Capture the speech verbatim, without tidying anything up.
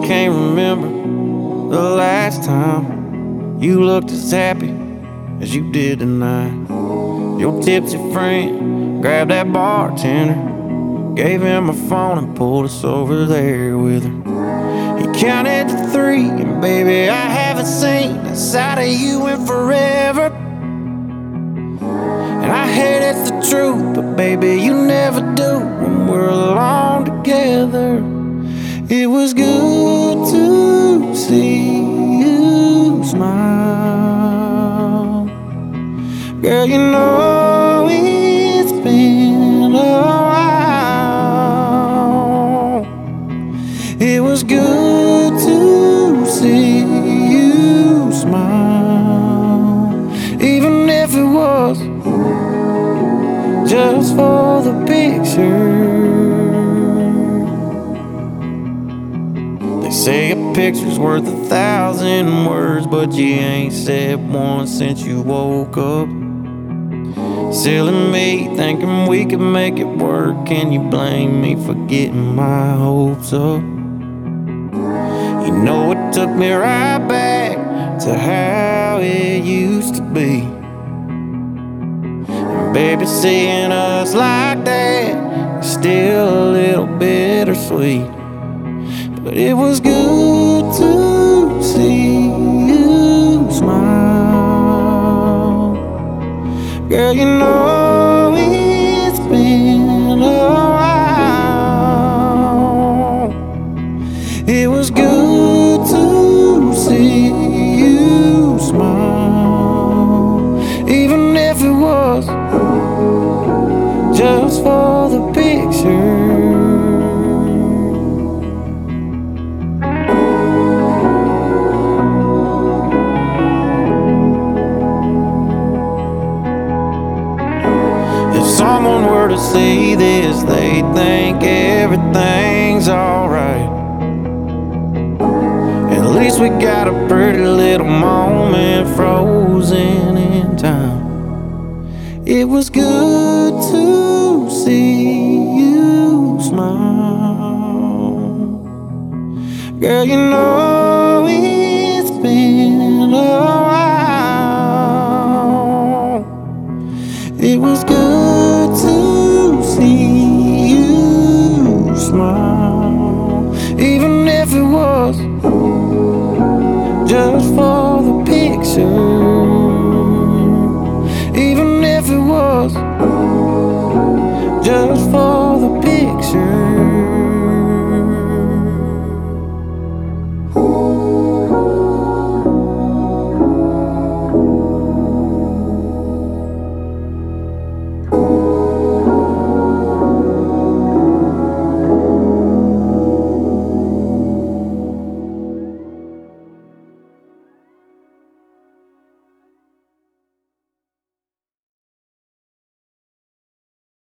can't remember the last time you looked as happy as you did tonight. Your tipsy friend grabbed that bartender, gave him a phone and pulled us over there with her. He counted to three, and baby, I haven't seen that side of you in forever. And I hate it's the truth, but baby, you never do when we're alone together. It was good to see you smile. Girl, you know it's been a while. It was good to see you smile, even if it was just for the picture. They say a picture's worth a thousand words, but you ain't said one since you woke up. Silly me, thinking we could make it work. Can you blame me for getting my hopes up? You know it took me right back to how it used to be. And baby, seeing us like that is still a little bittersweet. But it was good to see you smile. Girl, you know it's been a while. It was good to see you smile, even if it was just for the picture. If someone were to see this, they'd think everything's alright. At least we got a pretty little moment frozen in time. It was good to see you smile. Girl, you know it's been a while. It was good to see you smile, even if it was just for the picture. Even if it was